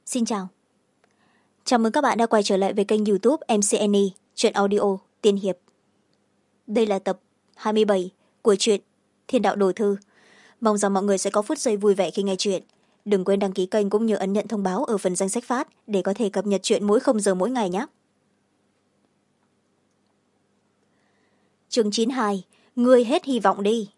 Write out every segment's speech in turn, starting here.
Xin chào. Chào mừng các bạn đã quay trở lại với kênh YouTube MCNE, truyện audio Tiên Hiệp. Đây là tập 27 của truyện Thiên Đạo Đồ Thư. Mong rằng mọi người sẽ có phút giây vui vẻ khi nghe truyện. Đừng quên đăng ký kênh cũng như ấn nhận thông báo ở phần danh sách phát để có thể cập nhật truyện mỗi 0 giờ mỗi ngày nhé. Chương 92. Ngươi hết hy vọng đi.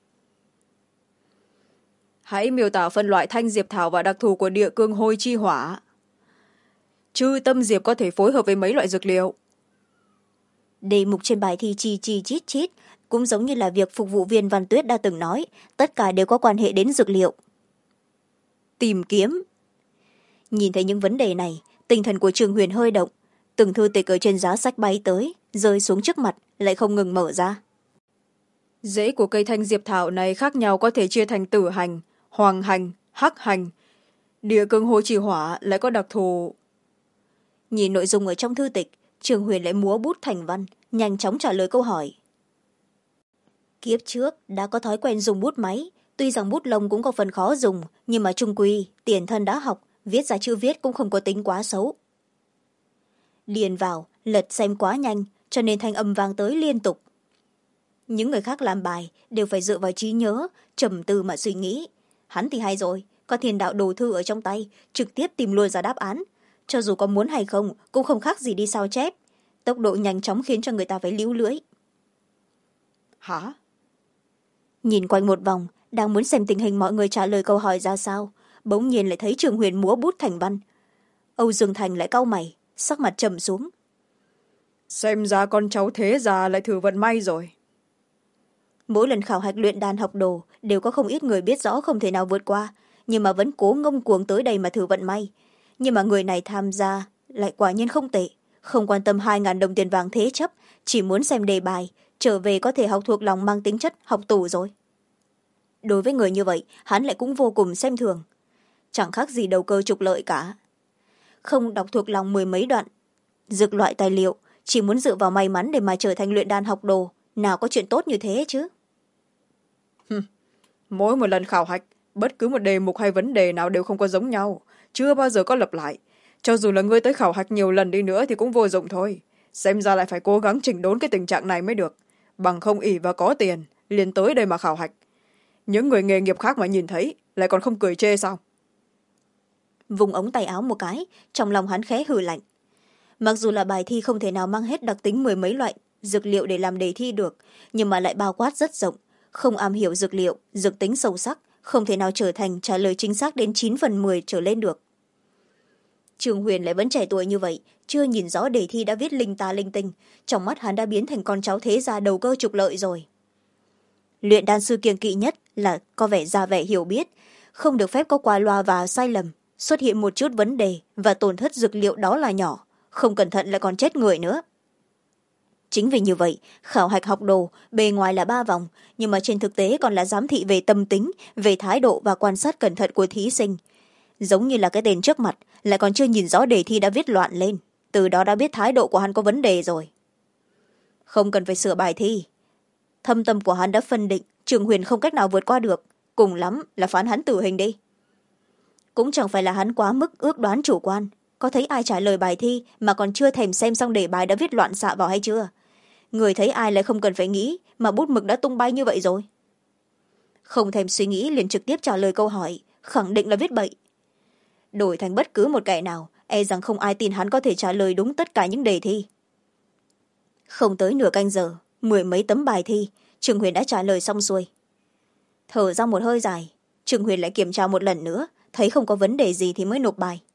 Hãy miêu tả phân loại thanh diệp thảo và đặc thù của địa cương hôi chi hỏa. Chư tâm diệp có thể phối hợp với mấy loại dược liệu. Đề mục trên bài thi chi chi chít chít cũng giống như là việc phục vụ viên Văn Tuyết đã từng nói, tất cả đều có quan hệ đến dược liệu. Tìm kiếm. Nhìn thấy những vấn đề này, tinh thần của Trường Huyền hơi động, từng thư tịch ở trên giá sách bay tới, rơi xuống trước mặt, lại không ngừng mở ra. Rễ của cây thanh diệp thảo này khác nhau có thể chia thành tử hành, hoàng hành, hắc hành. Địa cương hôi chi hỏa lại có đặc thù. Nhìn nội dung ở trong thư tịch, Trường Huyền lại múa bút thành văn, nhanh chóng trả lời câu hỏi. Kiếp trước đã có thói quen dùng bút máy, tuy rằng bút lông cũng có phần khó dùng, nhưng mà chung quy tiền thân đã học, viết ra chữ viết cũng không có tính quá xấu. Điền vào lật xem quá nhanh, cho nên thanh âm vang tới liên tục. Những người khác làm bài đều phải dựa vào trí nhớ, trầm tư mà suy nghĩ. Hắn thì hay rồi, có Thiên Đạo Đồ Thư ở trong tay, trực tiếp tìm luôn ra đáp án. Cho dù có muốn hay không cũng không khác gì đi sao chép, tốc độ nhanh chóng khiến cho người ta phải líu lưỡi. Hả? Nhìn quanh một vòng, đang muốn xem tình hình mọi người trả lời câu hỏi ra sao, bỗng nhiên lại thấy Trường Huyền múa bút thành văn. Âu Dương Thành lại cau mày, sắc mặt trầm xuống. Xem ra con cháu thế già lại thử vận may rồi. Mỗi lần khảo hạch luyện đan học đồ đều có không ít người biết rõ không thể nào vượt qua, nhưng mà vẫn cố ngông cuồng tới đây mà thử vận may. Nhưng mà người này tham gia lại quả nhiên không tệ, không quan tâm 2.000 đồng tiền vàng thế chấp, chỉ muốn xem đề bài, trở về có thể học thuộc lòng mang tính chất học tủ rồi. Đối với người như vậy, hắn lại cũng vô cùng xem thường. Chẳng khác gì đầu cơ trục lợi cả. Không đọc thuộc lòng 10 mấy đoạn dược loại tài liệu, chỉ muốn dựa vào may mắn để mà trở thành luyện đan học đồ, nào có chuyện tốt như thế chứ. Mỗi một lần khảo hạch, bất cứ một đề mục hay vấn đề nào đều không có giống nhau, chưa bao giờ có lặp lại. Cho dù là ngươi tới khảo hạch nhiều lần đi nữa thì cũng vô dụng thôi. Xem ra lại phải cố gắng chỉnh đốn cái tình trạng này mới được. Bằng không ỷ và có tiền, liền tới đây mà khảo hạch. Những người nghề nghiệp khác mà nhìn thấy, lại còn không cười chê sao? Vùng ống tay áo một cái, trong lòng hắn khẽ hừ lạnh. Mặc dù là bài thi không thể nào mang hết đặc tính 10 mấy loại dược liệu để làm đề thi được, nhưng mà lại bao quát rất rộng, không am hiểu dược liệu, dược tính sâu sắc, không thể nào trở thành trả lời chính xác đến 9/10 trở lên được. Trường Huyền lại vẫn trẻ tuổi như vậy, chưa nhìn rõ đề thi đã viết linh ta linh tinh, trong mắt hắn đã biến thành con cháu thế gia đầu cơ trục lợi rồi. Luyện đan sư kiêng kỵ nhất là có vẻ ra vẻ hiểu biết, không được phép có qua loa và sai lầm, xuất hiện một chút vấn đề và tổn thất dược liệu đó là nhỏ, không cẩn thận lại còn chết người nữa. Chính vì như vậy, khảo hạch học đồ bề ngoài là 3 vòng, nhưng mà trên thực tế còn là giám thị về tâm tính, về thái độ và quan sát cẩn thận của thí sinh. Giống như là cái tên trước mặt lại còn chưa nhìn rõ đề thi đã viết loạn lên, từ đó đã biết thái độ của hắn có vấn đề rồi. Không cần phải sửa bài thi, thâm tâm của hắn đã phân định Trường Huyền không cách nào vượt qua được, cùng lắm là phán hắn tử hình đi. Cũng chẳng phải là hắn quá mức ước đoán chủ quan, có thấy ai trả lời bài thi mà còn chưa thèm xem xong đề bài đã viết loạn xạ vào hay chưa? Người thấy ai lại không cần phải nghĩ mà bút mực đã tung bay như vậy rồi. Không thèm suy nghĩ liền trực tiếp trả lời câu hỏi, khẳng định là viết bậy. Đổi thành bất cứ một kẻ nào, e rằng không ai tin hắn có thể trả lời đúng tất cả những đề thi. Không tới nửa canh giờ, 10 mấy tấm bài thi, Trường Huyền đã trả lời xong xuôi. Thở ra một hơi dài, Trường Huyền lại kiểm tra một lần nữa, thấy không có vấn đề gì thì mới nộp bài.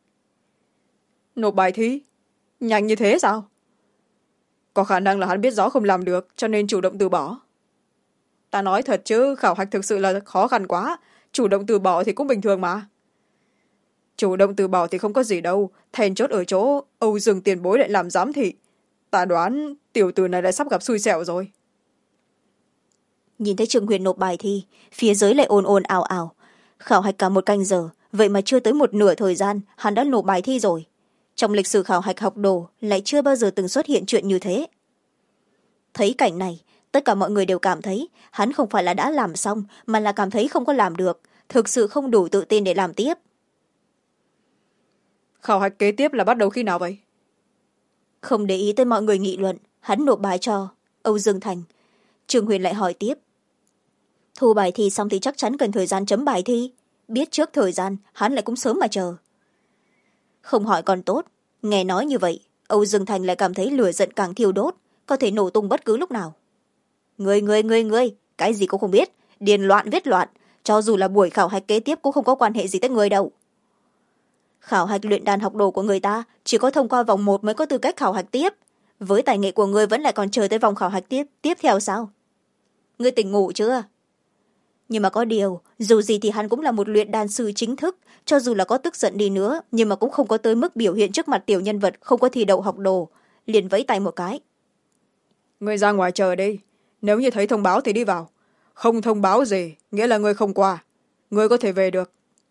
Nộp bài thi? Nhanh như thế sao? Có khả năng là hắn biết rõ không làm được, cho nên chủ động từ bỏ. Ta nói thật chứ, khảo hạch thực sự là khó khăn quá, chủ động từ bỏ thì cũng bình thường mà. Chủ động từ bỏ thì không có gì đâu, then chốt ở chỗ Âu Dương tiền bối lại làm giám thị. Ta đoán tiểu tử này lại sắp gặp xui xẻo rồi. Nhìn thấy Trường Huyền nộp bài thi, phía dưới lại ồn ồn ào ào. Khảo hạch cả 1 canh giờ, vậy mà chưa tới một nửa thời gian hắn đã nộp bài thi rồi. Trong lịch sử khảo hạch học đồ lại chưa bao giờ từng xuất hiện chuyện như thế. Thấy cảnh này, tất cả mọi người đều cảm thấy hắn không phải là đã làm xong mà là cảm thấy không có làm được, thực sự không đủ tự tin để làm tiếp. khảo hạch kế tiếp là bắt đầu khi nào vậy? Không để ý tới mọi người nghị luận, hắn nộp bài cho Âu Dương Thành. Trương Huyền lại hỏi tiếp. Thu bài thi xong thì chắc chắn cần thời gian chấm bài thi. Biết trước thời gian, hắn lại cũng sớm mà chờ. Không hỏi còn tốt. Nghe nói như vậy, Âu Dương Thành lại cảm thấy lửa giận càng thiêu đốt, có thể nổ tung bất cứ lúc nào. Ngươi, cái gì cũng không biết. Điền loạn viết loạn. Cho dù là buổi khảo hạch kế tiếp cũng không có quan hệ gì tới người đâu. Khảo hạch luyện đàn học đồ của người ta chỉ có thông qua vòng 1 mới có tư cách khảo hạch tiếp. Với tài nghệ của ngươi vẫn lại còn chờ tới vòng khảo hạch tiếp theo sao? Ngươi tỉnh ngủ chưa? Nhưng mà có điều, dù gì thì hắn cũng là một luyện đàn sư chính thức, cho dù là có tức giận đi nữa, nhưng mà cũng không có tới mức biểu hiện trước mặt tiểu nhân vật không có thi đậu học đồ. Liền vẫy tay một cái. Ngươi ra ngoài chờ đi. Nếu như thấy thông báo thì đi vào. Không thông báo gì, nghĩa là ngươi không qua. Ngươi có thể về được.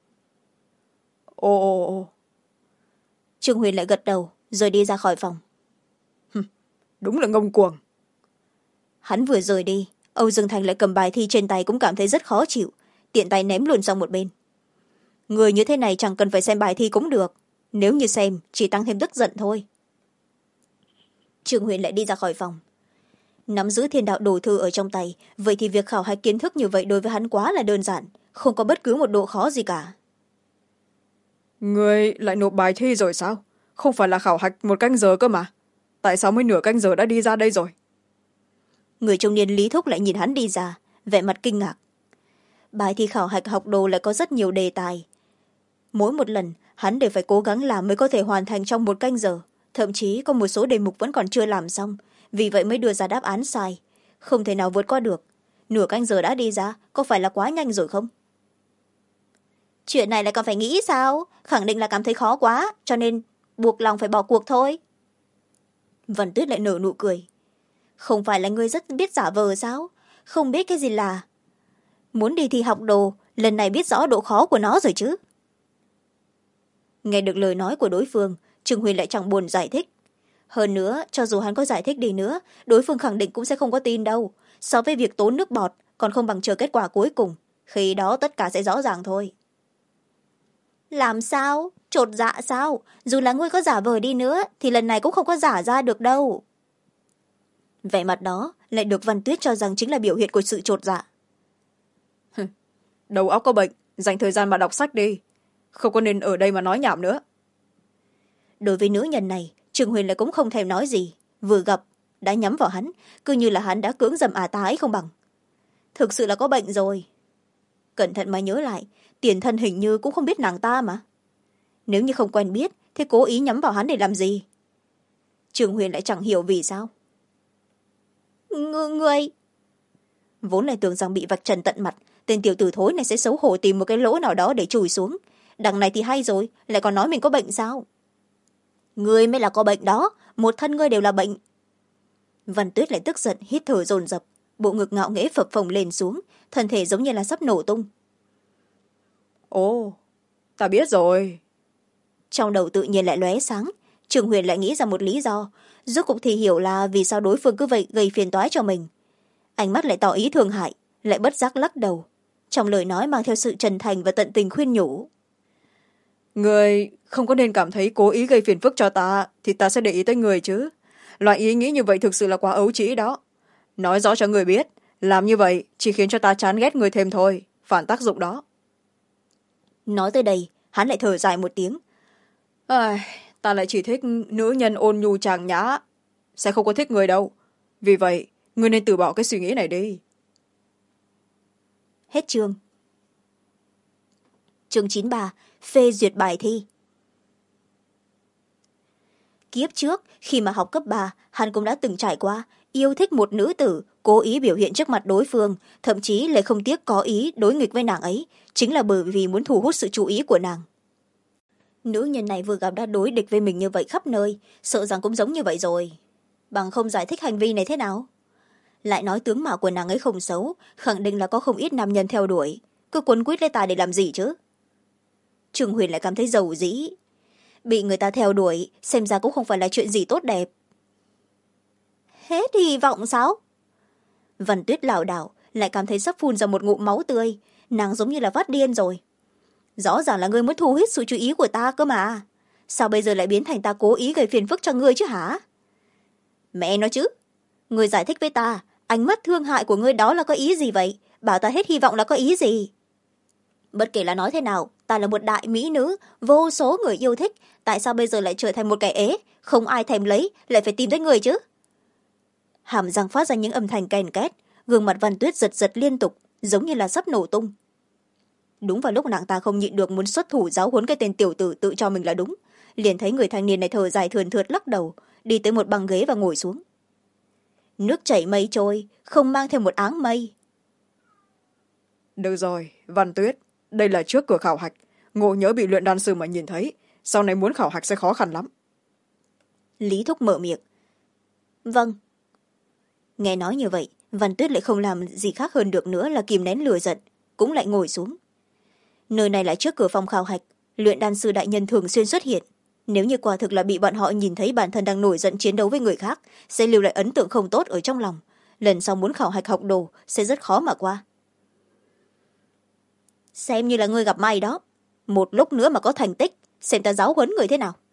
Ồ. Trương Huyền lại gật đầu, rồi đi ra khỏi phòng. Đúng là ngông cuồng. Hắn vừa rời đi, Âu Dương Thành lại cầm bài thi trên tay cũng cảm thấy rất khó chịu, tiện tay ném luôn sang một bên. Người như thế này chẳng cần phải xem bài thi cũng được, nếu như xem chỉ tăng thêm tức giận thôi. Trương Huyền lại đi ra khỏi phòng. Nắm giữ thiên đạo đồ thư ở trong tay, vậy thì việc khảo hạch kiến thức như vậy đối với hắn quá là đơn giản, không có bất cứ một độ khó gì cả. Ngươi lại nộp bài thi rồi sao? Không phải là khảo hạch 1 canh giờ cơ mà. Tại sao mới nửa canh giờ đã đi ra đây rồi? Người trung niên Lý Thúc lại nhìn hắn đi ra, vẻ mặt kinh ngạc. Bài thi khảo hạch học đồ lại có rất nhiều đề tài. Mỗi một lần, hắn đều phải cố gắng làm mới có thể hoàn thành trong 1 canh giờ. Thậm chí có một số đề mục vẫn còn chưa làm xong, vì vậy mới đưa ra đáp án sai. Không thể nào vượt qua được. Nửa canh giờ đã đi ra, có phải là quá nhanh rồi không? Chuyện này lại còn phải nghĩ sao? Khẳng định là cảm thấy khó quá, cho nên buộc lòng phải bỏ cuộc thôi. Vân Tuyết lại nở nụ cười. Không phải là ngươi rất biết giả vờ sao? Không biết cái gì là muốn đi thi học đồ, lần này biết rõ độ khó của nó rồi chứ. Nghe được lời nói của đối phương, Trương Huyền lại chẳng buồn giải thích. Hơn nữa, cho dù hắn có giải thích đi nữa, đối phương khẳng định cũng sẽ không có tin đâu. So với việc tốn nước bọt, còn không bằng chờ kết quả cuối cùng. Khi đó tất cả sẽ rõ ràng thôi. Làm sao? Chột dạ sao? Dù là ngươi có giả vờ đi nữa, thì lần này cũng không có giả ra được đâu. Vẻ mặt đó lại được Văn Tuyết cho rằng chính là biểu hiện của sự chột dạ. Đầu óc có bệnh, dành thời gian mà đọc sách đi. Không có nên ở đây mà nói nhảm nữa. Đối với nữ nhân này, Trương Huyền lại cũng không thèm nói gì. Vừa gặp, đã nhắm vào hắn, cứ như là hắn đã cưỡng dầm ta ấy không bằng. Thực sự là có bệnh rồi. Cẩn thận mà nhớ lại, tiền thân hình như cũng không biết nàng ta mà. Nếu như không quen biết, thế cố ý nhắm vào hắn để làm gì? Trương Huyền lại chẳng hiểu vì sao. Ngươi... Vốn lại tưởng rằng bị vạch trần tận mặt, tên tiểu tử thối này sẽ xấu hổ tìm một cái lỗ nào đó để chùi xuống. Đằng này thì hay rồi, lại còn nói mình có bệnh sao? Ngươi mới là có bệnh đó, một thân ngươi đều là bệnh. Văn Tuyết lại tức giận hít thở dồn dập, bộ ngực ngạo nghễ phập phồng lên xuống, thân thể giống như là sắp nổ tung. Ồ, ta biết rồi. Trong đầu tự nhiên lại lóe sáng, Trương Huyền lại nghĩ ra một lý do, rốt cục thì hiểu là vì sao đối phương cứ vậy gây phiền toái cho mình. Ánh mắt lại tỏ ý thương hại, lại bất giác lắc đầu, trong lời nói mang theo sự chân thành và tận tình khuyên nhủ. Người không có nên cảm thấy cố ý gây phiền phức cho ta, thì ta sẽ để ý tới người chứ. Loại ý nghĩ như vậy thực sự là quá ấu trĩ đó. Nói rõ cho người biết, làm như vậy chỉ khiến cho ta chán ghét người thêm thôi, phản tác dụng đó. Nói tới đây, hắn lại thở dài một tiếng. Ta lại chỉ thích nữ nhân ôn nhu chàng nhã, sẽ không có thích người đâu. Vì vậy, người nên từ bỏ cái suy nghĩ này đi. Hết chương. Chương 93, phê duyệt bài thi. Kiếp trước, khi mà học cấp 3, hắn cũng đã từng trải qua yêu thích một nữ tử, cố ý biểu hiện trước mặt đối phương, thậm chí lại không tiếc có ý đối nghịch với nàng ấy, chính là bởi vì muốn thu hút sự chú ý của nàng. Nữ nhân này vừa gặp đã đối địch với mình như vậy khắp nơi, sợ rằng cũng giống như vậy rồi. Bằng không giải thích hành vi này thế nào? Lại nói tướng mạo của nàng ấy không xấu, khẳng định là có không ít nam nhân theo đuổi, cứ quấn quýt lấy ta để làm gì chứ? Trương Huyền lại cảm thấy dầu dĩ. Bị người ta theo đuổi, xem ra cũng không phải là chuyện gì tốt đẹp. Hết hy vọng sao? Văn Tuyết lảo đảo, lại cảm thấy sắp phun ra một ngụm máu tươi, nàng giống như là phát điên rồi. Rõ ràng là ngươi muốn thu hút sự chú ý của ta cơ mà. sao bây giờ lại biến thành ta cố ý gây phiền phức cho ngươi chứ hả? Mẹ nói chứ, ngươi giải thích với ta, ánh mắt thương hại của ngươi đó là có ý gì vậy? Bảo ta hết hy vọng là có ý gì? Bất kể là nói thế nào, ta là một đại mỹ nữ, vô số người yêu thích, tại sao bây giờ lại trở thành một kẻ ế, không ai thèm lấy, lại phải tìm tới người chứ? Hàm răng phát ra những âm thanh ken két, gương mặt Văn Tuyết giật giật liên tục, giống như là sắp nổ tung. Đúng vào lúc nàng ta không nhịn được muốn xuất thủ giáo huấn cái tên tiểu tử tự cho mình là đúng, liền thấy người thanh niên này thở dài thườn thượt lắc đầu, đi tới một băng ghế và ngồi xuống. Nước chảy mây trôi, không mang theo một áng mây. Được rồi, Văn Tuyết, đây là trước cửa khảo hạch, ngộ nhỡ bị luyện đan sư mà nhìn thấy, sau này muốn khảo hạch sẽ khó khăn lắm. Lý Thúc mở miệng. Vâng. Nghe nói như vậy, Văn Tuyết lại không làm gì khác hơn được nữa là kìm nén lửa giận, cũng lại ngồi xuống. Nơi này là trước cửa phòng khảo hạch, luyện đan sư đại nhân thường xuyên xuất hiện. Nếu như quả thực là bị bọn họ nhìn thấy bản thân đang nổi giận chiến đấu với người khác, sẽ lưu lại ấn tượng không tốt ở trong lòng. Lần sau muốn khảo hạch học đồ sẽ rất khó mà qua. Xem như là ngươi gặp may đó. Một lúc nữa mà có thành tích, xem ta giáo huấn người thế nào.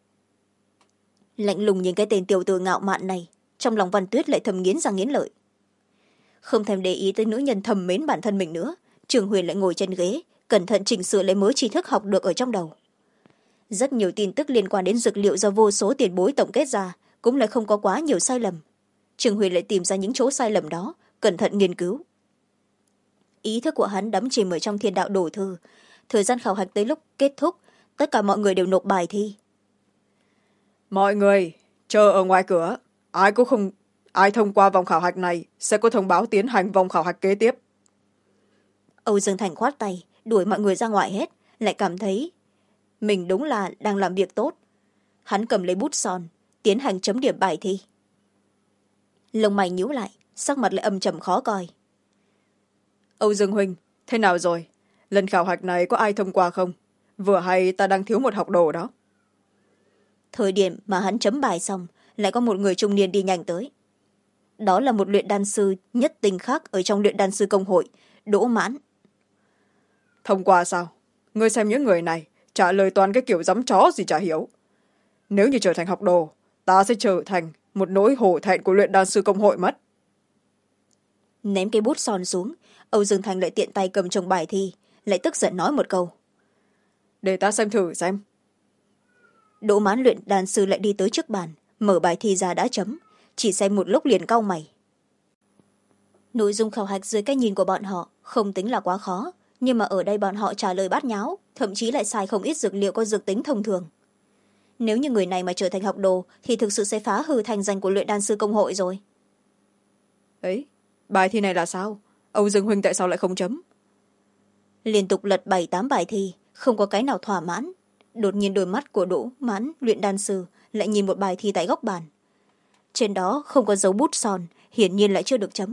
Lạnh lùng nhìn cái tên tiểu tử ngạo mạn này, trong lòng Văn Tuyết lại thầm nghiến răng nghiến lợi. Không thèm để ý tới nữ nhân thầm mến bản thân mình nữa, Trường Huyền lại ngồi trên ghế, cẩn thận chỉnh sửa lấy mớ tri thức học được ở trong đầu. Rất nhiều tin tức liên quan đến dược liệu do vô số tiền bối tổng kết ra, cũng lại không có quá nhiều sai lầm. Trường Huyền lại tìm ra những chỗ sai lầm đó, cẩn thận nghiên cứu. Ý thức của hắn đắm chìm ở trong thiên đạo đồ thư. Thời gian khảo hạch tới lúc kết thúc, tất cả mọi người đều nộp bài thi. Mọi người, chờ ở ngoài cửa, ai thông qua vòng khảo hạch này sẽ có thông báo tiến hành vòng khảo hạch kế tiếp. Âu Dương Thành khoát tay, đuổi mọi người ra ngoài hết, lại cảm thấy mình đúng là đang làm việc tốt. Hắn cầm lấy bút son, tiến hành chấm điểm bài thi. Lông mày nhíu lại, sắc mặt lại âm trầm khó coi. Âu Dương huynh, thế nào rồi? Lần khảo hạch này có ai thông qua không? Vừa hay ta đang thiếu một học đồ đó. Thời điểm mà hắn chấm bài xong, lại có một người trung niên đi nhanh tới. Đó là một luyện đan sư nhất tinh khác ở trong luyện đan sư công hội, Đỗ Mãn. Thông qua sao? Ngươi xem những người này, trả lời toàn cái kiểu giấm chó gì chả hiểu. Nếu như trở thành học đồ, ta sẽ trở thành một nỗi hổ thẹn của luyện đan sư công hội mất. Ném cái bút son xuống, Âu Dương Thành lại tiện tay cầm chồng bài thi, lại tức giận nói một câu. Để ta xem thử xem. Đỗ Mãn luyện đan sư lại đi tới trước bàn, mở bài thi ra đã chấm, chỉ xem một lúc liền cau mày. Nội dung khảo hạch dưới cái nhìn của bọn họ không tính là quá khó, nhưng mà ở đây bọn họ trả lời bát nháo, thậm chí lại xài không ít dược liệu có dược tính thông thường. Nếu như người này mà trở thành học đồ thì thực sự sẽ phá hư thành danh của luyện đan sư công hội rồi. Ấy, bài thi này là sao? Âu Dương huynh tại sao lại không chấm? Liên tục lật 7-8 bài thi, không có cái nào thỏa mãn. Đột nhiên đôi mắt của Đỗ Mãn luyện đan sư lại nhìn một bài thi tại góc bàn. Trên đó không có dấu bút son, hiển nhiên lại chưa được chấm.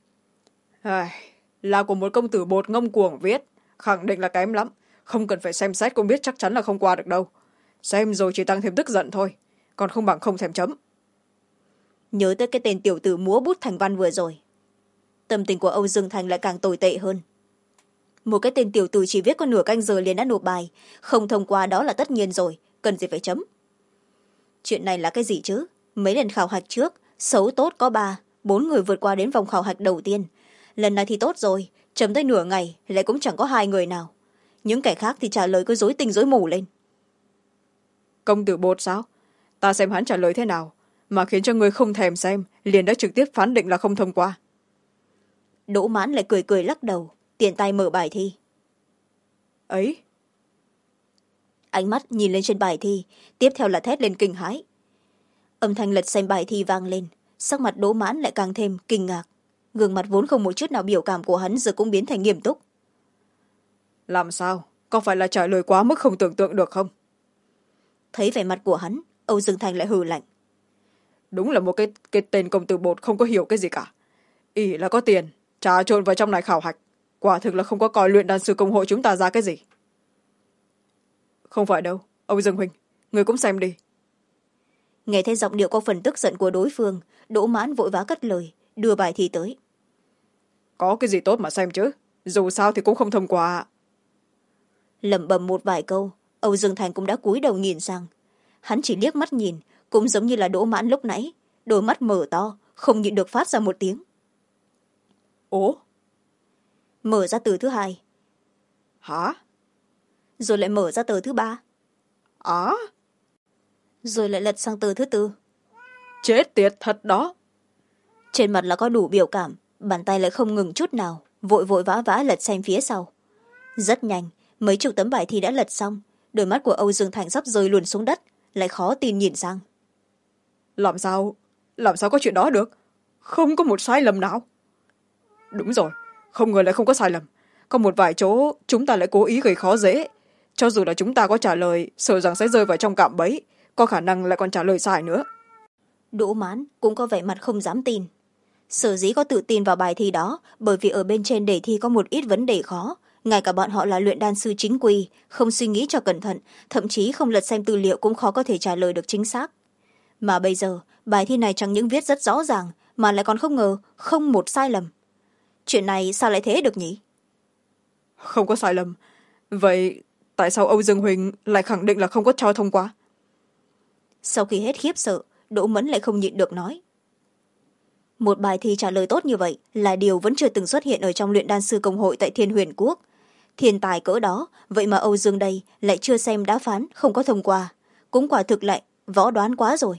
Là của một công tử bột ngông cuồng viết, khẳng định là kém lắm, không cần phải xem xét cũng biết chắc chắn là không qua được đâu. Xem rồi chỉ tăng thêm tức giận thôi, còn không bằng không thèm chấm. Nhớ tới cái tên tiểu tử múa bút thành văn vừa rồi, tâm tình của Âu Dương Thành lại càng tồi tệ hơn. Một cái tên tiểu tử chỉ viết có nửa canh giờ liền đã nộp bài, không thông qua đó là tất nhiên rồi, cần gì phải chấm. Chuyện này là cái gì chứ? Mấy lần khảo hạch trước, xấu tốt có 3-4 người vượt qua đến vòng khảo hạch đầu tiên. Lần này thì tốt rồi, chấm tới nửa ngày lại cũng chẳng có 2 người nào. Những kẻ khác thì trả lời cứ rối tinh rối mù lên. Công tử bột sao? Ta xem hắn trả lời thế nào, mà khiến cho người không thèm xem, liền đã trực tiếp phán định là không thông qua. Đỗ Mãn lại cười cười lắc đầu, tiện tay mở bài thi. Ấy, Ánh mắt nhìn lên trên bài thi, tiếp theo là thét lên kinh hãi. Âm thanh lật xem bài thi vang lên, sắc mặt Đỗ Mãn lại càng thêm kinh ngạc. Gương mặt vốn không một chút nào biểu cảm của hắn giờ cũng biến thành nghiêm túc. làm sao? Có phải là trả lời quá mức không tưởng tượng được không? Thấy vẻ mặt của hắn, Âu Dương Thành lại hừ lạnh. Đúng là một cái tên công tử bột không có hiểu cái gì cả. Ý là có tiền, trà trộn vào trong này khảo hạch. Quả thực là không có coi luyện đan sư công hội chúng ta ra cái gì. Không phải đâu, Âu Dương huynh, người cũng xem đi. Nghe thấy giọng điệu có phần tức giận của đối phương, Đỗ Mãn vội vã cất lời, đưa bài thi tới. Có cái gì tốt mà xem chứ, dù sao thì cũng không thông qua. Lẩm bẩm một vài câu, Âu Dương Thành cũng đã cúi đầu nhìn sang. hắn chỉ liếc mắt nhìn, cũng giống như là Đỗ Mãn lúc nãy, đôi mắt mở to, không nhịn được phát ra một tiếng. Ố? Mở ra từ thứ hai. Hả? Rồi lại mở ra tờ thứ ba. Rồi lại lật sang tờ thứ tư. Chết tiệt thật đó. Trên mặt là có đủ biểu cảm, bàn tay lại không ngừng chút nào, vội vội vã vã lật xem phía sau. Rất nhanh, mấy chục tấm bài thi đã lật xong, đôi mắt của Âu Dương Thành sắp rơi luôn xuống đất, lại khó tin nhìn sang. Làm sao có chuyện đó được? Không có một sai lầm nào. Đúng rồi, không ngờ lại không có sai lầm. Có một vài chỗ chúng ta lại cố ý gây khó dễ. Cho dù là chúng ta có trả lời, sợ rằng sẽ rơi vào trong cạm bẫy, có khả năng lại còn trả lời sai nữa. Đỗ Mãn cũng có vẻ mặt không dám tin. Sở dĩ có tự tin vào bài thi đó bởi vì ở bên trên đề thi có một ít vấn đề khó, ngay cả bọn họ là luyện đan sư chính quy, không suy nghĩ cho cẩn thận, thậm chí không lật xem tư liệu cũng khó có thể trả lời được chính xác. Mà bây giờ bài thi này chẳng những viết rất rõ ràng mà lại còn không ngờ không một sai lầm. Chuyện này sao lại thế được nhỉ? Không có sai lầm. Vậy tại sao Âu Dương Huỳnh lại khẳng định là không có cho thông qua? Sau khi hết khiếp sợ, Đỗ Mẫn lại không nhịn được nói. Một bài thi trả lời tốt như vậy là điều vẫn chưa từng xuất hiện ở trong luyện đan sư công hội tại Thiên Huyền Quốc. Thiên tài cỡ đó, vậy mà Âu Dương đây lại chưa xem đã phán, không có thông qua. Cũng quả thực lại võ đoán quá rồi.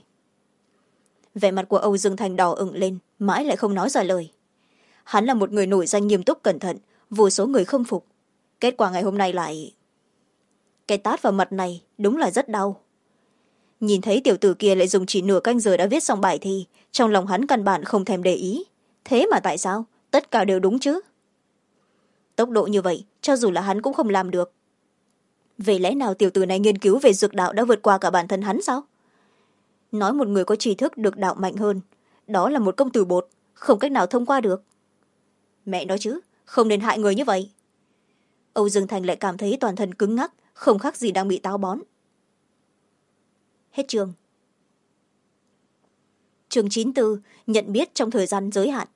Vẻ mặt của Âu Dương Thành đỏ ửng lên, mãi lại không nói ra lời. Hắn là một người nổi danh nghiêm túc cẩn thận, vô số người không phục. Kết quả ngày hôm nay lại... Cái tát vào mặt này đúng là rất đau. Nhìn thấy tiểu tử kia lại dùng chỉ nửa canh giờ đã viết xong bài thi, trong lòng hắn căn bản không thèm để ý. Thế mà tại sao? Tất cả đều đúng chứ. Tốc độ như vậy, cho dù là hắn cũng không làm được. Vậy lẽ nào tiểu tử này nghiên cứu về dược đạo đã vượt qua cả bản thân hắn sao? Nói một người có tri thức được đạo mạnh hơn, đó là một công tử bột, không cách nào thông qua được. Mẹ nói chứ, không nên hại người như vậy. Âu Dương Thành lại cảm thấy toàn thân cứng ngắc, không khác gì đang bị táo bón. Hết chương. Chương 94, nhận biết trong thời gian giới hạn.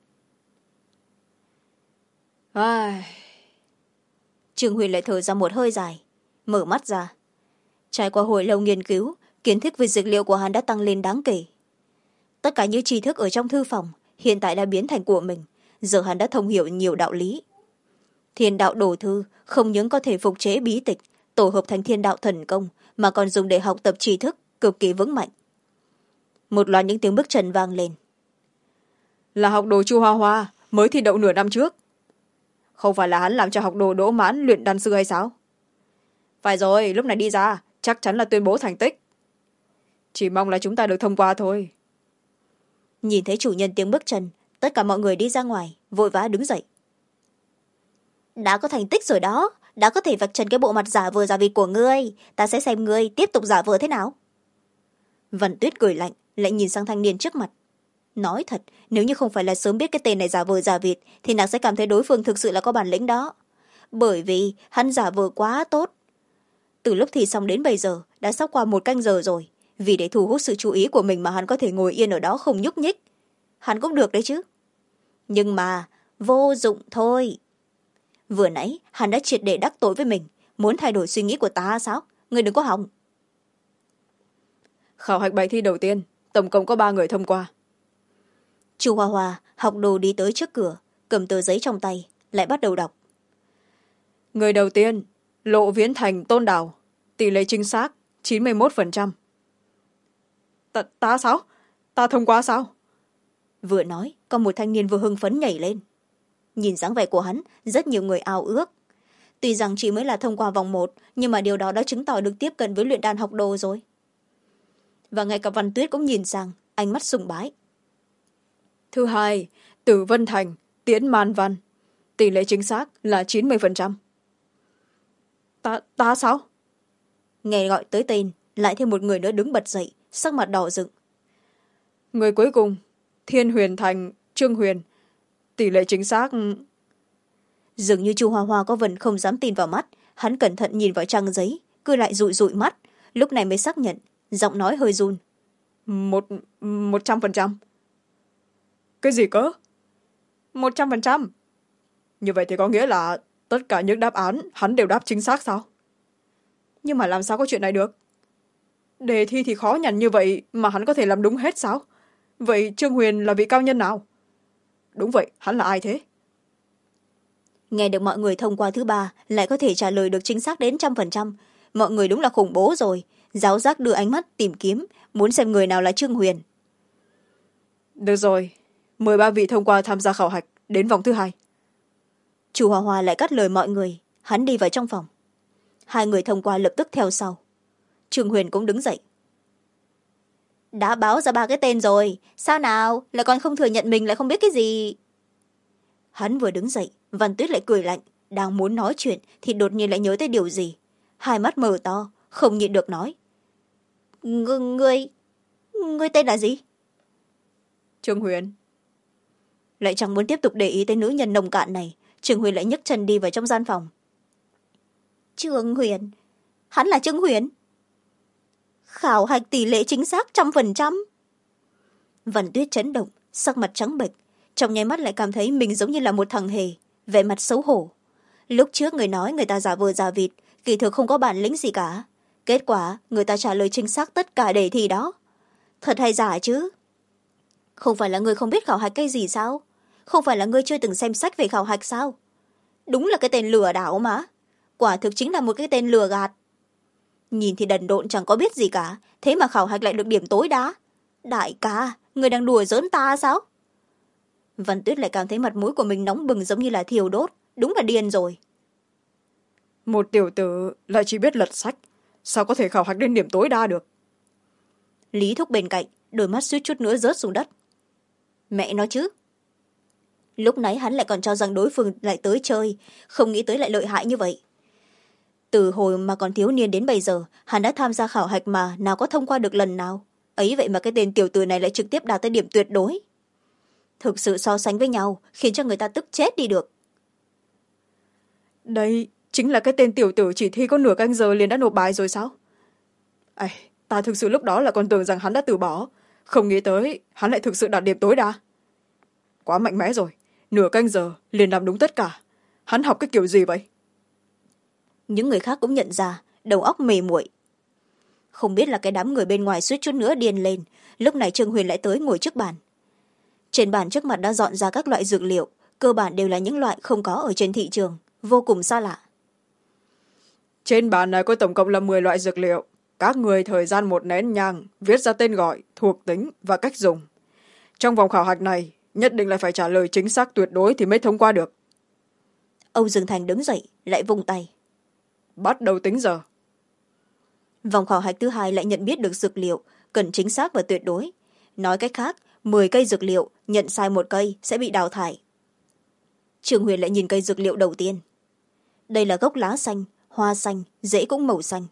Trương Huyền lại thở ra một hơi dài, mở mắt ra. Trải qua hồi lâu nghiên cứu, kiến thức về dược liệu của hắn đã tăng lên đáng kể. Tất cả những tri thức ở trong thư phòng hiện tại đã biến thành của mình, giờ hắn đã thông hiểu nhiều đạo lý. Thiên đạo đồ thư không những có thể phục chế bí tịch, tổ hợp thành thiên đạo thần công, mà còn dùng để học tập tri thức cực kỳ vững mạnh. Một loạt những tiếng bước chân vang lên. Là học đồ Chu Hoa Hoa, mới thi đậu nửa năm trước. Không phải là hắn làm cho học đồ Đỗ Mãn luyện đan sư hay sao? Phải rồi, lúc này đi ra, chắc chắn là tuyên bố thành tích. Chỉ mong là chúng ta được thông qua thôi. Nhìn thấy chủ nhân tiếng bước chân, tất cả mọi người đi ra ngoài, vội vã đứng dậy. Đã có thành tích rồi đó, đã có thể vạch trần cái bộ mặt giả vờ giả vịt của ngươi, ta sẽ xem ngươi tiếp tục giả vờ thế nào. Vân Tuyết cười lạnh, lại nhìn sang thanh niên trước mặt. Nói thật, nếu như không phải là sớm biết cái tên này giả vờ giả vịt, thì nàng sẽ cảm thấy đối phương thực sự là có bản lĩnh đó. Bởi vì hắn giả vờ quá tốt. Từ lúc thi xong đến bây giờ, đã sắp qua 1 canh giờ rồi. Vì để thu hút sự chú ý của mình mà hắn có thể ngồi yên ở đó không nhúc nhích. Hắn cũng được đấy chứ. Nhưng mà, vô dụng thôi. Vừa nãy, hắn đã triệt để đắc tội với mình. Muốn thay đổi suy nghĩ của ta sao? Ngươi đừng có hòng. Khảo hạch bài thi đầu tiên, tổng cộng có 3 người thông qua. Chu Hoa Hoa học đồ đi tới trước cửa, cầm tờ giấy trong tay, lại bắt đầu đọc. Người đầu tiên, Lộ Viễn Thành Tôn Đào, tỷ lệ chính xác 91%. Ta sao? Ta thông qua sao? Vừa nói, có một thanh niên vừa hưng phấn nhảy lên. Nhìn dáng vẻ của hắn, rất nhiều người ao ước. Tuy rằng chỉ mới là thông qua vòng 1, nhưng mà điều đó đã chứng tỏ được tiếp cận với luyện đan học đồ rồi. Và ngay cả Văn Tuyết cũng nhìn sang, ánh mắt sùng bái. Thứ hai, Tử Vân Thành Tiễn Man Văn, tỷ lệ chính xác là 90%. Ta sao? Nghe gọi tới tên, lại thêm một người nữa đứng bật dậy, sắc mặt đỏ rực. Người cuối cùng, Thiên Huyền Thành Trương Huyền, tỷ lệ chính xác... Dường như Chu Hoa Hoa có phần không dám tin vào mắt, hắn cẩn thận nhìn vào trang giấy, cứ lại dụi dụi mắt, lúc này mới xác nhận, giọng nói hơi run. 100%. Cái gì cơ? 100%? Như vậy thì có nghĩa là tất cả những đáp án hắn đều đáp chính xác sao? Nhưng mà làm sao có chuyện này được? đề thi thì khó nhằn như vậy mà hắn có thể làm đúng hết sao? Vậy Trương Huyền là vị cao nhân nào? Đúng vậy, hắn là ai thế? Nghe được mọi người thông qua thứ ba lại có thể trả lời được chính xác đến 100%. Mọi người đúng là khủng bố rồi. Giáo giác đưa ánh mắt tìm kiếm, muốn xem người nào là Trương Huyền. Được rồi, mời ba vị thông qua tham gia khảo hạch đến vòng thứ hai. Chu Hòa Hòa lại cắt lời mọi người, hắn đi vào trong phòng. Hai người thông qua lập tức theo sau. Trương Huyền cũng đứng dậy. Đã báo ra ba cái tên rồi, sao nào lại còn không thừa nhận mình lại không biết cái gì. Hắn vừa đứng dậy, Văn Tuyết lại cười lạnh, đang muốn nói chuyện thì đột nhiên lại nhớ tới điều gì. Hai mắt mở to, không nhịn được nói. Ngươi tên là gì? Trương Huyền. Lại chẳng muốn tiếp tục để ý tới nữ nhân nông cạn này, Trương Huyền lại nhấc chân đi vào trong gian phòng. Trương Huyền? Hắn là Trương Huyền? Khảo hạch tỷ lệ chính xác 100%. Văn Tuyết chấn động, sắc mặt trắng bệch, trong nháy mắt lại cảm thấy mình giống như là một thằng hề, vẻ mặt xấu hổ. Lúc trước người nói người ta giả vờ giả vịt, kỳ thực không có bản lĩnh gì cả. Kết quả người ta trả lời chính xác tất cả đề thi đó. Thật hay giả chứ? Không phải là người không biết khảo hạch cái gì sao? Không phải là người chưa từng xem sách về khảo hạch sao? Đúng là cái tên lừa đảo mà. Quả thực chính là một cái tên lừa gạt. Nhìn thì đần độn chẳng có biết gì cả, thế mà khảo hạch lại được điểm tối đá. Đại ca, người đang đùa giỡn ta sao? Văn Tuyết lại cảm thấy mặt mũi của mình nóng bừng giống như là thiêu đốt, đúng là điên rồi. Một tiểu tử lại chỉ biết lật sách, sao có thể khảo hạch đến điểm tối đa được? Lý Thúc bên cạnh, đôi mắt suýt chút nữa rớt xuống đất. Mẹ nói chứ. Lúc nãy hắn lại còn cho rằng đối phương lại tới chơi, không nghĩ tới lại lợi hại như vậy. Từ hồi mà còn thiếu niên đến bây giờ, hắn đã tham gia khảo hạch mà nào có thông qua được lần nào. Ấy vậy mà cái tên tiểu tử này lại trực tiếp đạt tới điểm tuyệt đối. Thực sự so sánh với nhau khiến cho người ta tức chết đi được. Đây chính là cái tên tiểu tử chỉ thi có nửa canh giờ liền đã nộp bài rồi sao? Ta thực sự lúc đó là còn tưởng rằng hắn đã từ bỏ, không nghĩ tới hắn lại thực sự đạt điểm tối đa. Quá mạnh mẽ rồi, nửa canh giờ liền làm đúng tất cả. Hắn học cái kiểu gì vậy? Những người khác cũng nhận ra, đầu óc mề muội. Không biết là cái đám người bên ngoài suýt chút nữa điên lên, lúc này Trương Huyền lại tới ngồi trước bàn. Trên bàn trước mặt đã dọn ra các loại dược liệu, cơ bản đều là những loại không có ở trên thị trường, vô cùng xa lạ. Trên bàn này có tổng cộng là 10 loại dược liệu. Các người thời gian 1 nén nhang viết ra tên gọi, thuộc tính và cách dùng. Trong vòng khảo hạch này nhất định là phải trả lời chính xác tuyệt đối thì mới thông qua được. Âu Dương Thành đứng dậy lại vung tay. Bắt đầu tính giờ. Vòng khảo hạch thứ hai lại nhận biết được dược liệu cần chính xác và tuyệt đối. Nói cách khác, 10 cây dược liệu nhận sai một cây sẽ bị đào thải. Trương Huyền lại nhìn cây dược liệu đầu tiên. Đây là gốc lá xanh, hoa xanh, rễ cũng màu xanh.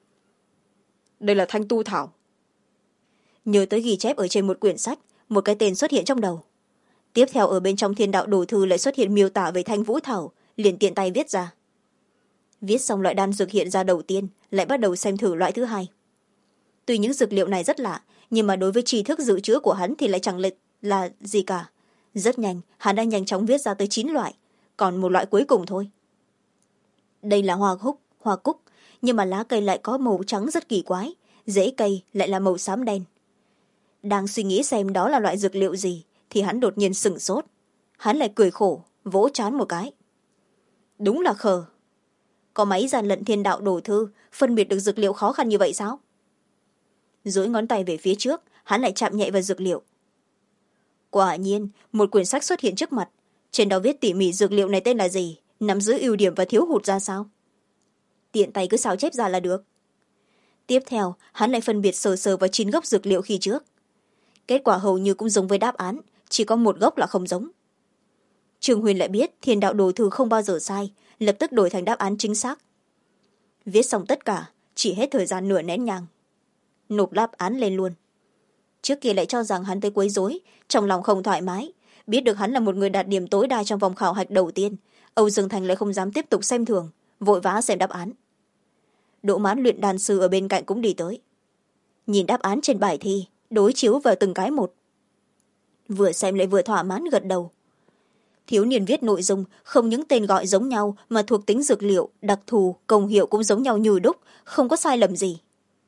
Đây là thanh tu thảo. Nhớ tới ghi chép ở trên một quyển sách, một cái tên xuất hiện trong đầu. Tiếp theo ở bên trong thiên đạo đồ thư lại xuất hiện miêu tả về thanh vũ thảo, liền tiện tay viết ra. Viết xong loại đan dược hiện ra đầu tiên, lại bắt đầu xem thử loại thứ hai. Tuy những dược liệu này rất lạ, nhưng mà đối với tri thức dự trữ của hắn thì lại chẳng là gì cả. Rất nhanh, hắn đã nhanh chóng viết ra tới 9 loại, còn một loại cuối cùng thôi. Đây là hoa cúc, nhưng mà lá cây lại có màu trắng rất kỳ quái, rễ cây lại là màu xám đen. Đang suy nghĩ xem đó là loại dược liệu gì, thì hắn đột nhiên sửng sốt. Hắn lại cười khổ, vỗ trán một cái. Đúng là khờ. Có máy gian lận thiên đạo đồ thư, phân biệt được dược liệu khó khăn như vậy sao? Duỗi ngón tay về phía trước, hắn lại chạm nhẹ vào dược liệu. Quả nhiên, một quyển sách xuất hiện trước mặt. Trên đó viết tỉ mỉ dược liệu này tên là gì, nắm giữ ưu điểm và thiếu hụt ra sao. Tiện tay cứ sao chép ra là được. Tiếp theo, hắn lại phân biệt sờ sờ vào 9 gốc dược liệu khi trước. Kết quả hầu như cũng giống với đáp án, chỉ có một gốc là không giống. Trương Huyền lại biết thiên đạo đồ thư không bao giờ sai, lập tức đổi thành đáp án chính xác. Viết xong tất cả, chỉ hết thời gian nửa nén nhang. Nộp đáp án lên luôn. Trước kia lại cho rằng hắn tới quấy rối, trong lòng không thoải mái. Biết được hắn là một người đạt điểm tối đa trong vòng khảo hạch đầu tiên, Âu Dương Thành lại không dám tiếp tục xem thường, vội vã xem đáp án. Đỗ Mãn luyện đan sư ở bên cạnh cũng đi tới. Nhìn đáp án trên bài thi, đối chiếu vào từng cái một. Vừa xem lại vừa thỏa mãn gật đầu. Thiếu niên viết nội dung không những tên gọi giống nhau mà thuộc tính dược liệu, đặc thù, công hiệu cũng giống nhau như đúc, không có sai lầm gì.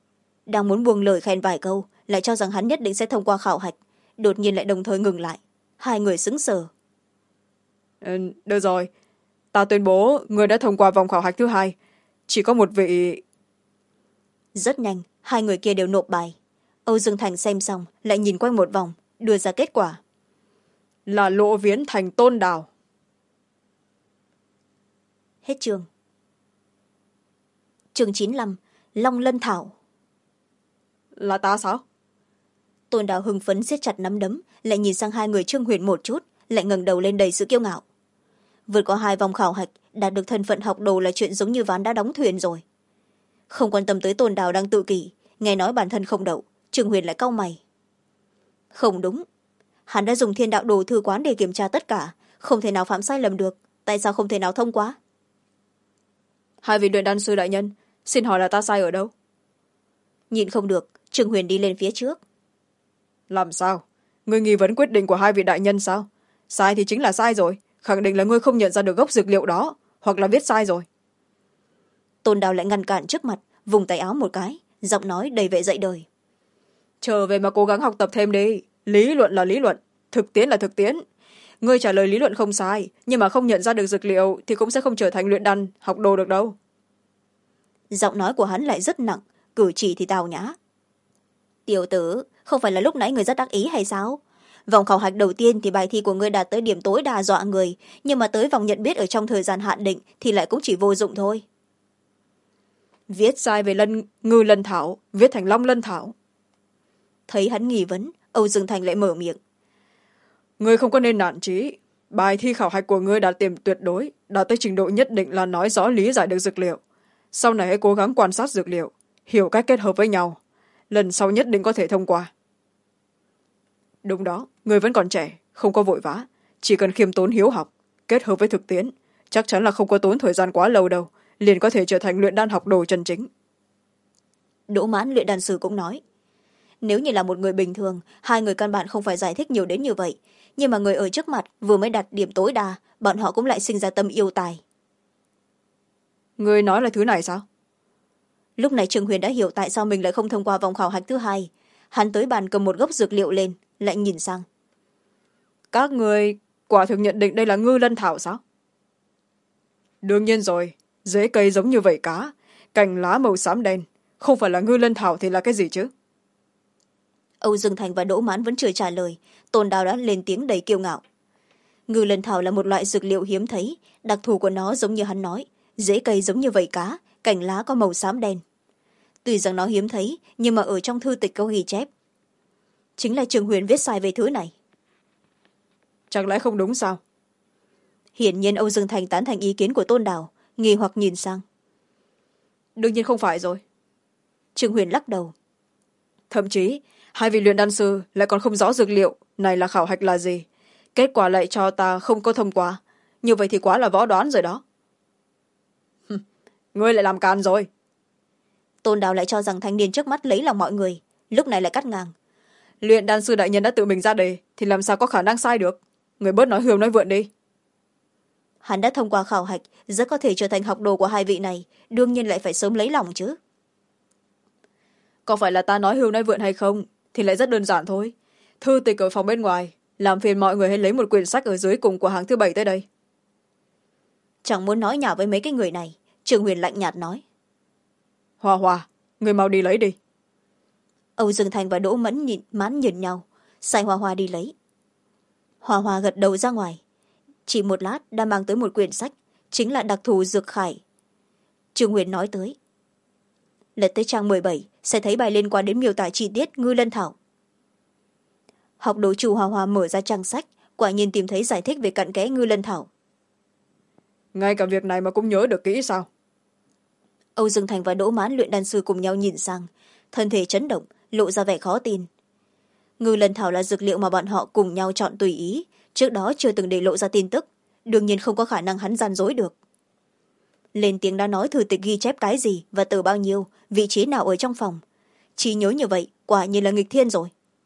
đang muốn buông lời khen vài câu lại cho rằng hắn nhất định sẽ thông qua khảo hạch, đột nhiên lại đồng thời ngừng lại. Hai người sững sờ. Được rồi, ta tuyên bố người đã thông qua vòng khảo hạch thứ hai. Chỉ có một vị. Rất nhanh hai người kia đều nộp bài. Âu Dương Thành xem xong lại nhìn quanh một vòng, đưa ra kết quả Là Lộ Viễn Thành Tôn Đào. Hết chương. Chương 95, Long Lân Thảo. Là ta sao? Tôn Đào hưng phấn siết chặt nắm đấm, lại nhìn sang hai người Trương Huyền một chút, lại ngẩng đầu lên đầy sự kiêu ngạo. Vượt qua hai vòng khảo hạch, đạt được thân phận học đồ là chuyện giống như ván đã đóng thuyền rồi. Không quan tâm tới Tôn Đào đang tự kỷ, nghe nói bản thân không đậu, Trương Huyền lại cau mày. Không đúng, hắn đã dùng Thiên Đạo Đồ thư quán để kiểm tra tất cả, không thể nào phạm sai lầm được, tại sao không thể nào thông qua? Hai vị luyện đan sư đại nhân, xin hỏi là ta sai ở đâu? Nhìn không được, Trương Huyền đi lên phía trước. Làm sao? Ngươi nghi vấn quyết định của hai vị đại nhân sao? Sai thì chính là sai rồi, khẳng định là ngươi không nhận ra được gốc dược liệu đó, hoặc là viết sai rồi. Tôn Đào lại ngăn cản trước mặt, vùng tay áo một cái, giọng nói đầy vẻ dạy đời. Trở về mà cố gắng học tập thêm đi. Lý luận là lý luận, thực tiễn là thực tiễn. Ngươi trả lời lý luận không sai, nhưng mà không nhận ra được dược liệu thì cũng sẽ không trở thành luyện đan học đồ được đâu. Giọng nói của hắn lại rất nặng, cử chỉ thì tào nhã. Tiểu tử, không phải là lúc nãy người rất đắc ý hay sao? Vòng khảo hạch đầu tiên thì bài thi của ngươi đạt tới điểm tối đa dọa người, nhưng mà tới vòng nhận biết ở trong thời gian hạn định thì lại cũng chỉ vô dụng thôi. Viết sai về ngư lân thảo, viết thành long lân thảo. Thấy hắn nghi vấn, Âu Dương Thành lại mở miệng. Ngươi không có nên nản chí. Bài thi khảo hạch của ngươi đạt điểm tuyệt đối, đạt tới trình độ nhất định là nói rõ lý giải được dược liệu. Sau này hãy cố gắng quan sát dược liệu, hiểu cách kết hợp với nhau. Lần sau nhất định có thể thông qua. Đúng đó, ngươi vẫn còn trẻ, không có vội vã. Chỉ cần khiêm tốn hiếu học, kết hợp với thực tiễn, chắc chắn là không có tốn thời gian quá lâu đâu, liền có thể trở thành luyện đan học đồ chân chính. Đỗ Mãn luyện đan sư cũng nói. Nếu như là một người bình thường, hai người căn bản không phải giải thích nhiều đến như vậy. Nhưng mà người ở trước mặt vừa mới đạt điểm tối đa, bọn họ cũng lại sinh ra tâm yêu tài. Ngươi nói là thứ này sao? Lúc này Trương Huyền đã hiểu tại sao mình lại không thông qua vòng khảo hạch thứ hai. Hắn tới bàn cầm một gốc dược liệu lên, lại nhìn sang. Các người quả thực nhận định đây là ngư lân thảo sao? Đương nhiên rồi, rễ cây giống như vảy cá, cành lá màu xám đen, không phải là ngư lân thảo thì là cái gì chứ? Âu Dương Thành và Đỗ Mãn vẫn chưa trả lời, Tôn Đào đã lên tiếng đầy kiêu ngạo. Ngư lân thảo là một loại dược liệu hiếm thấy, đặc thù của nó giống như hắn nói, rễ cây giống như vảy cá, cành lá có màu xám đen. Tuy rằng nó hiếm thấy, nhưng mà ở trong thư tịch có ghi chép. Chính là Trương Huyền viết sai về thứ này. Chẳng lẽ không đúng sao? Hiển nhiên Âu Dương Thành tán thành ý kiến của Tôn Đào, nghi hoặc nhìn sang. Đương nhiên không phải rồi. Trương Huyền lắc đầu. Thậm chí hai vị luyện đan sư lại còn không rõ dược liệu này là khảo hạch là gì, kết quả lại cho ta không có thông qua, như vậy thì quá là võ đoán rồi đó. Ngươi lại làm càn rồi. Tôn Đào lại cho rằng thanh niên trước mắt lấy lòng mọi người, lúc này lại cắt ngang. Luyện đan sư đại nhân đã tự mình ra đề thì làm sao có khả năng sai được. Người bớt nói hươm nói vượn đi. Hắn đã thông qua khảo hạch, rất có thể trở thành học đồ của hai vị này, đương nhiên lại phải sớm lấy lòng chứ. Có phải là ta nói hươm nói vượn hay không thì lại rất đơn giản thôi. Thư tịch ở phòng bên ngoài, làm phiền mọi người hãy lấy một quyển sách ở dưới cùng của hàng thứ 7 tới đây. Chẳng muốn nói nhảm với mấy cái người này, Trương Huyền lạnh nhạt nói. Hòa Hòa, người mau đi lấy đi. Âu Dương Thành và Đỗ Mãn nhìn nhau, sai Hòa Hòa đi lấy. Hòa Hòa gật đầu ra ngoài, chỉ một lát đã mang tới một quyển sách, chính là đặc thù dược khải. Trương Huyền nói tới. Lật tới trang 17 sẽ thấy bài liên quan đến miêu tả chi tiết ngư lân thảo. Học đồ chủ Hòa Hòa mở ra trang sách, quả nhiên tìm thấy giải thích về cặn kẽ ngư lân thảo. Ngay cả việc này mà cũng nhớ được kỹ sao? Âu Dương Thành và Đỗ Mãn luyện đan sư cùng nhau nhìn sang, thân thể chấn động, lộ ra vẻ khó tin. Ngư lân thảo là dược liệu mà bọn họ cùng nhau chọn tùy ý, trước đó chưa từng để lộ ra tin tức, đương nhiên không có khả năng hắn gian dối được. Lên tiếng đã nói thư tịch ghi chép cái gì và từ bao nhiêu, vị trí nào ở trong phòng. Chỉ nhớ như vậy, quả nhiên là nghịch thiên rồi.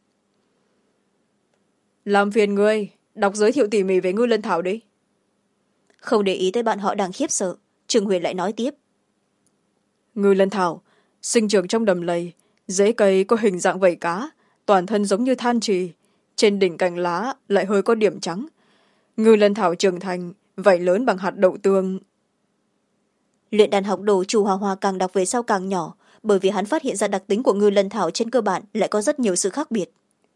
Làm phiền ngươi, đọc giới thiệu tỉ mỉ về ngư lân thảo đi. Không để ý tới bạn họ đang khiếp sợ, Trương Huyền lại nói tiếp. Ngư lân thảo, sinh trưởng trong đầm lầy, rễ cây có hình dạng vảy cá, toàn thân giống như than trì, trên đỉnh cành lá lại hơi có điểm trắng. Ngư lân thảo trưởng thành, vảy lớn bằng hạt đậu tương. Luyện đàn học đồ Chu Hoa Hoa càng đọc về sau càng nhỏ, bởi vì hắn phát hiện ra đặc tính của ngư lân thảo trên cơ bản lại có rất nhiều sự khác biệt.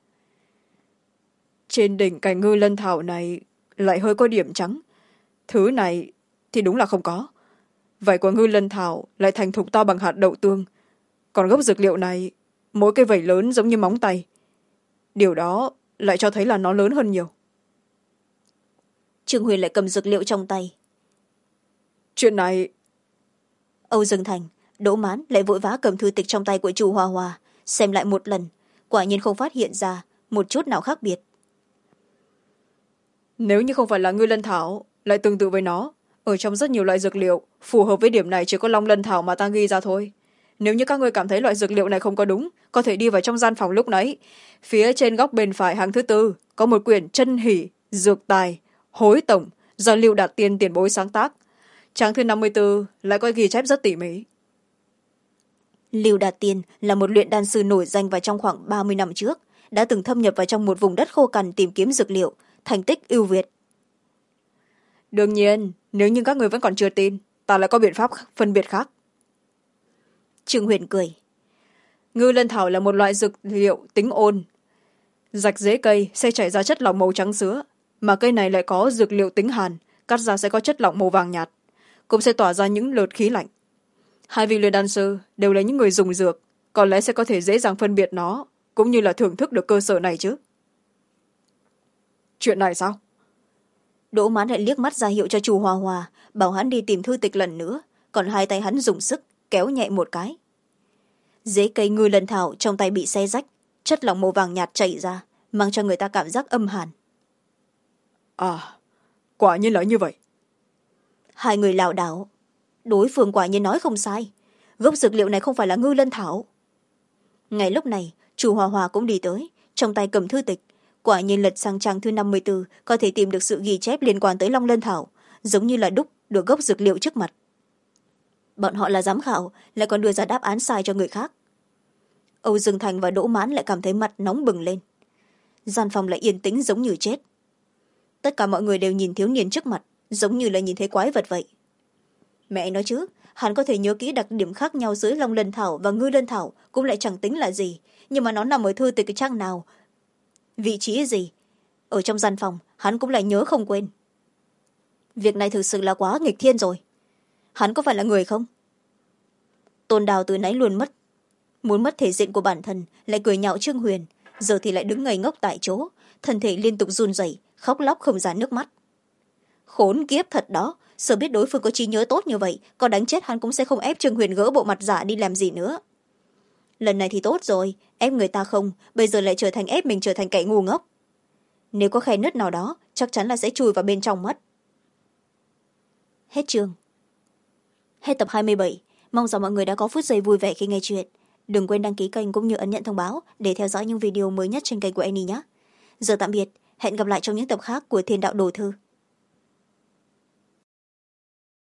Trên đỉnh cành ngư lân thảo này lại hơi có điểm trắng. Thứ này thì đúng là không có. Vảy của ngư lân thảo lại thành thục to bằng hạt đậu tương. Còn gốc dược liệu này, mỗi cái vảy lớn giống như móng tay. Điều đó lại cho thấy là nó lớn hơn nhiều. Trương Huyền lại cầm dược liệu trong tay. Chuyện này... Âu Dương Thành, Đỗ Mán lại vội vã cầm thư tịch trong tay của Chu Hoa Hoa, xem lại một lần, quả nhiên không phát hiện ra một chút nào khác biệt. Nếu như không phải là ngư lân thảo, lại tương tự với nó, ở trong rất nhiều loại dược liệu, phù hợp với điểm này chỉ có long lân thảo mà ta ghi ra thôi. Nếu như các ngươi cảm thấy loại dược liệu này không có đúng, có thể đi vào trong gian phòng lúc nãy. Phía trên góc bên phải hàng thứ tư có một quyển chân hỷ, dược tài, hối tổng do Lưu Đạt Tiên tiền bối sáng tác. Trang thứ 54 lại có ghi chép rất tỉ mỉ. Lưu Đạt Tiên là một luyện đan sư nổi danh vào trong khoảng 30 năm trước, đã từng thâm nhập vào trong một vùng đất khô cằn tìm kiếm dược liệu, thành tích ưu việt. Đương nhiên, nếu như các người vẫn còn chưa tin, ta lại có biện pháp phân biệt khác. Trương Huyền cười. Ngư lân thảo là một loại dược liệu tính ôn. Rạch rễ cây sẽ chảy ra chất lỏng màu trắng sữa, mà cây này lại có dược liệu tính hàn, cắt ra sẽ có chất lỏng màu vàng nhạt, cũng sẽ tỏa ra những đợt khí lạnh. Hai vị luyện đan sư đều là những người dùng dược, có lẽ sẽ có thể dễ dàng phân biệt nó, cũng như là thưởng thức được cơ sở này chứ. Chuyện này sao? Đỗ Mán lại liếc mắt ra hiệu cho Chu Hoa Hoa, bảo hắn đi tìm thư tịch lần nữa, còn hai tay hắn dùng sức kéo nhẹ một cái. Rễ cây ngư lân thảo trong tay bị xé rách, chất lỏng màu vàng nhạt chảy ra, mang cho người ta cảm giác âm hàn. À, quả nhiên là như vậy. Hai người lảo đảo. Đối phương quả nhiên nói không sai, gốc dược liệu này không phải là ngư lân thảo. Ngay lúc này Chu Hoa Hoa cũng đi tới, trong tay cầm thư tịch, quả nhiên lật sang trang thứ 54 có thể tìm được sự ghi chép liên quan tới long lân thảo, giống như là đúc được gốc dược liệu trước mặt. Bọn họ là giám khảo, lại còn đưa ra đáp án sai cho người khác. Âu Dương Thành và Đỗ Mán lại cảm thấy mặt nóng bừng lên. Gian phòng lại yên tĩnh giống như chết. Tất cả mọi người đều nhìn thiếu niên trước mặt, giống như là nhìn thấy quái vật vậy. Mẹ nói chứ, hắn có thể nhớ kỹ đặc điểm khác nhau giữa long lân thảo và ngư lân thảo cũng lại chẳng tính là gì, nhưng mà nó nằm ở thư tịch cái trang nào, vị trí gì, ở trong gian phòng hắn cũng lại nhớ không quên. Việc này thực sự là quá nghịch thiên rồi. Hắn có phải là người không? Tôn Đào từ nãy luôn muốn mất thể diện của bản thân, lại cười nhạo Trương Huyền, giờ thì lại đứng ngây ngốc tại chỗ, thân thể liên tục run rẩy, khóc lóc không ra nước mắt. Khốn kiếp thật đó, sợ biết đối phương có trí nhớ tốt như vậy, có đánh chết hắn cũng sẽ không ép Trương Huyền gỡ bộ mặt giả đi làm gì nữa. Lần này thì tốt rồi, ép người ta không, bây giờ lại trở thành ép mình trở thành kẻ ngu ngốc. Nếu có khe nứt nào đó, chắc chắn là sẽ chui vào bên trong mất. Hết chương. Hết tập 27. Mong rằng mọi người đã có phút giây vui vẻ khi nghe chuyện. Đừng quên đăng ký kênh cũng như ấn nhận thông báo để theo dõi những video mới nhất trên kênh của Annie nhé. Giờ tạm biệt, hẹn gặp lại trong những tập khác của Thiên Đạo Đồ Thư.